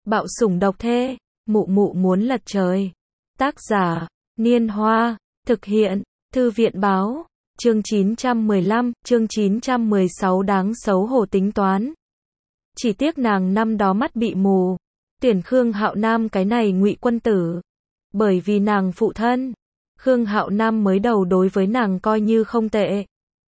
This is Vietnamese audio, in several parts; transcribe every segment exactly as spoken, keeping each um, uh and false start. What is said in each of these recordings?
Bạo sủng độc thê, mụ mụ muốn lật trời. Tác giả, Niên Hoa, thực hiện, Thư viện Báo, chương chín trăm mười lăm, chương chín trăm mười sáu đáng xấu hổ tính toán. Chỉ tiếc nàng năm đó mắt bị mù, tuyển Khương Hạo Nam cái này ngụy quân tử. Bởi vì nàng phụ thân, Khương Hạo Nam mới đầu đối với nàng coi như không tệ.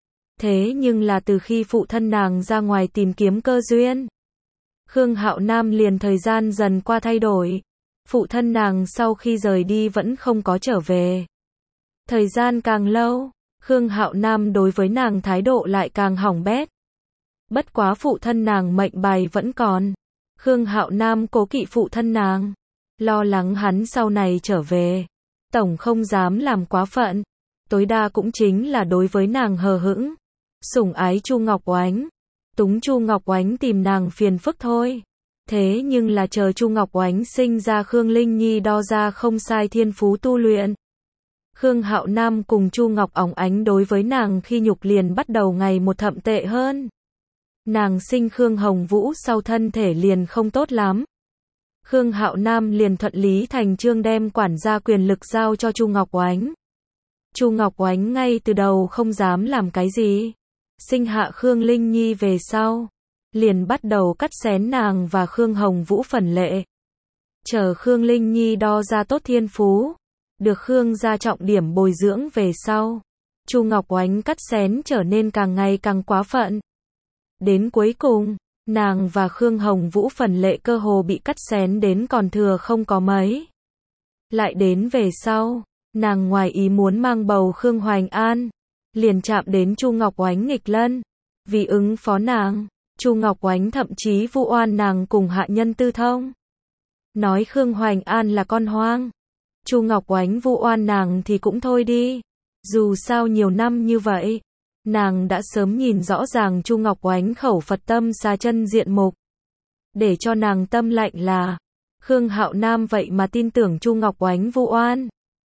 Thế nhưng là từ khi phụ thân nàng ra ngoài tìm kiếm cơ duyên, Khương Hạo Nam liền thời gian dần qua thay đổi. Phụ thân nàng sau khi rời đi vẫn không có trở về. Thời gian càng lâu, Khương Hạo Nam đối với nàng thái độ lại càng hỏng bét. Bất quá phụ thân nàng mệnh bài vẫn còn. Khương Hạo Nam cố kỵ phụ thân nàng, lo lắng hắn sau này trở về. Tổng không dám làm quá phận, tối đa cũng chính là đối với nàng hờ hững, sủng ái Chu Ngọc Oánh, túng Chu Ngọc Oánh tìm nàng phiền phức thôi. Thế nhưng là chờ Chu Ngọc Oánh sinh ra Khương Linh Nhi đo ra không sai thiên phú tu luyện. Khương Hạo Nam cùng Chu Ngọc óng ánh đối với nàng khi nhục liền bắt đầu ngày một thậm tệ hơn. Nàng sinh Khương Hồng Vũ sau thân thể liền không tốt lắm. Khương Hạo Nam liền thuận lý thành chương đem quản gia quyền lực giao cho Chu Ngọc Oánh. Chu Ngọc Oánh ngay từ đầu không dám làm cái gì. Sinh hạ Khương Linh Nhi về sau, liền bắt đầu cắt xén nàng và Khương Hồng Vũ phần lệ. Chờ Khương Linh Nhi đo ra tốt thiên phú, được Khương gia trọng điểm bồi dưỡng về sau, Chu Ngọc Oánh cắt xén trở nên càng ngày càng quá phận. Đến cuối cùng, nàng và Khương Hồng Vũ phần lệ cơ hồ bị cắt xén đến còn thừa không có mấy. Lại đến về sau, nàng ngoài ý muốn mang bầu Khương Hoành An, liền chạm đến Chu Ngọc Oánh nghịch lân. Vì ứng phó nàng, Chu Ngọc Oánh thậm chí vu oan nàng cùng hạ nhân tư thông. Nói Khương Hoành An là con hoang. Chu Ngọc Oánh vu oan nàng thì cũng thôi đi. Dù sao nhiều năm như vậy, nàng đã sớm nhìn rõ ràng Chu Ngọc Oánh khẩu Phật tâm xà chân diện mục. Để cho nàng tâm lạnh là, Khương Hạo Nam vậy mà tin tưởng Chu Ngọc Oánh vu oan.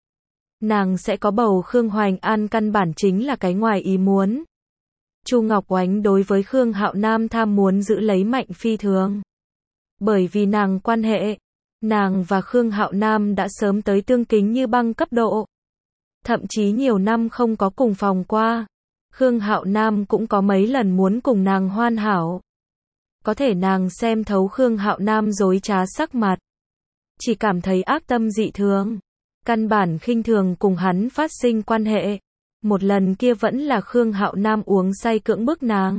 Nàng sẽ có bầu Khương Hoành An căn bản chính là cái ngoài ý muốn. Chu Ngọc Oánh đối với Khương Hạo Nam tham muốn giữ lấy mạnh phi thường. Bởi vì nàng quan hệ, nàng và Khương Hạo Nam đã sớm tới tương kính như băng cấp độ. Thậm chí nhiều năm không có cùng phòng qua. Khương Hạo Nam cũng có mấy lần muốn cùng nàng hoàn hảo. Có thể nàng xem thấu Khương Hạo Nam dối trá sắc mặt, chỉ cảm thấy ác tâm dị thường, căn bản khinh thường cùng hắn phát sinh quan hệ. Một lần kia vẫn là Khương Hạo Nam uống say cưỡng bức nàng.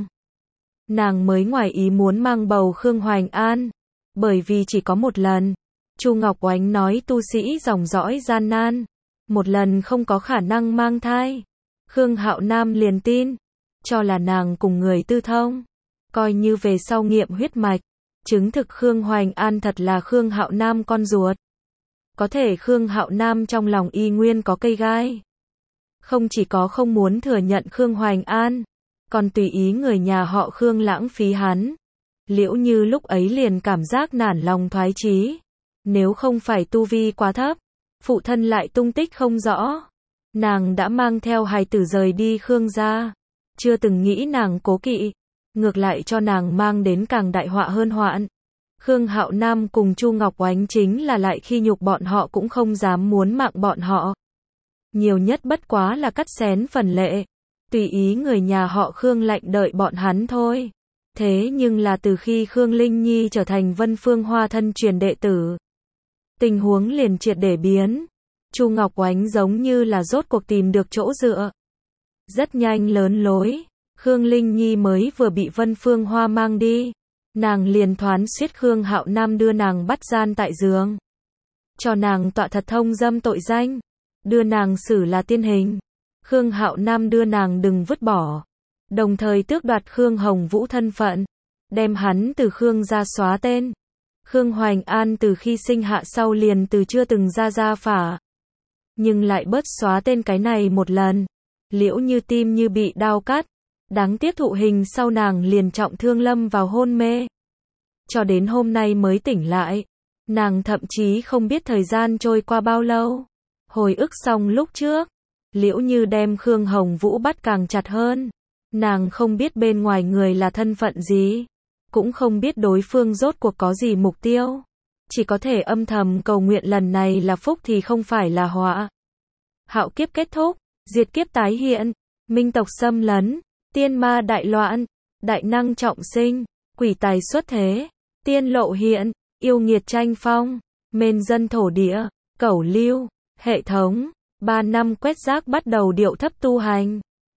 Nàng mới ngoài ý muốn mang bầu Khương Hoành An, bởi vì chỉ có một lần. Chu Ngọc Oánh nói tu sĩ dòng dõi gian nan, một lần không có khả năng mang thai. Khương Hạo Nam liền tin, cho là nàng cùng người tư thông, coi như về sau nghiệm huyết mạch, chứng thực Khương Hoành An thật là Khương Hạo Nam con ruột. Có thể Khương Hạo Nam trong lòng y nguyên có cây gai. Không chỉ có không muốn thừa nhận Khương Hoành An, còn tùy ý người nhà họ Khương lãng phí hắn. Liễu Như lúc ấy liền cảm giác nản lòng thoái chí. Nếu không phải tu vi quá thấp, phụ thân lại tung tích không rõ, nàng đã mang theo hài tử rời đi Khương gia. Chưa từng nghĩ nàng cố kỵ, ngược lại cho nàng mang đến càng đại họa hơn hoạn. Khương Hạo Nam cùng Chu Ngọc Oánh chính là lại khi nhục bọn họ cũng không dám muốn mạng bọn họ. Nhiều nhất bất quá là cắt xén phần lệ, tùy ý người nhà họ Khương lạnh đợi bọn hắn thôi. Thế nhưng là từ khi Khương Linh Nhi trở thành Vân Phương Hoa thân truyền đệ tử, tình huống liền triệt để biến. Chu Ngọc Oánh giống như là rốt cuộc tìm được chỗ dựa. Rất nhanh lớn lối, Khương Linh Nhi mới vừa bị Vân Phương Hoa mang đi, nàng liền thoán suýt Khương Hạo Nam đưa nàng bắt gian tại giường, cho nàng tọa thật thông dâm tội danh, đưa nàng xử là tiên hình. Khương Hạo Nam đưa nàng đừng vứt bỏ, đồng thời tước đoạt Khương Hồng Vũ thân phận, đem hắn từ Khương gia xóa tên. Khương Hoành An từ khi sinh hạ sau liền từ chưa từng ra gia phả, nhưng lại bớt xóa tên cái này một lần. Liễu Như tim như bị đao cắt, đáng tiếc thụ hình sau nàng liền trọng thương lâm vào hôn mê. Cho đến hôm nay mới tỉnh lại, nàng thậm chí không biết thời gian trôi qua bao lâu. Hồi ức xong lúc trước, Liễu Như đem Khương Hồng Vũ bắt càng chặt hơn. Nàng không biết bên ngoài người là thân phận gì, cũng không biết đối phương rốt cuộc có gì mục tiêu. chỉ có thể âm thầm cầu nguyện lần này là phúc thì không phải là họa. Hạo kiếp kết thúc, diệt kiếp tái hiện, minh tộc xâm lấn, tiên ma đại loạn, đại năng trọng sinh, quỷ tài xuất thế, tiên lộ hiện, yêu nghiệt tranh phong, mền dân thổ địa, cẩu lưu, hệ thống, ba năm quét rác bắt đầu điệu thấp tu hành.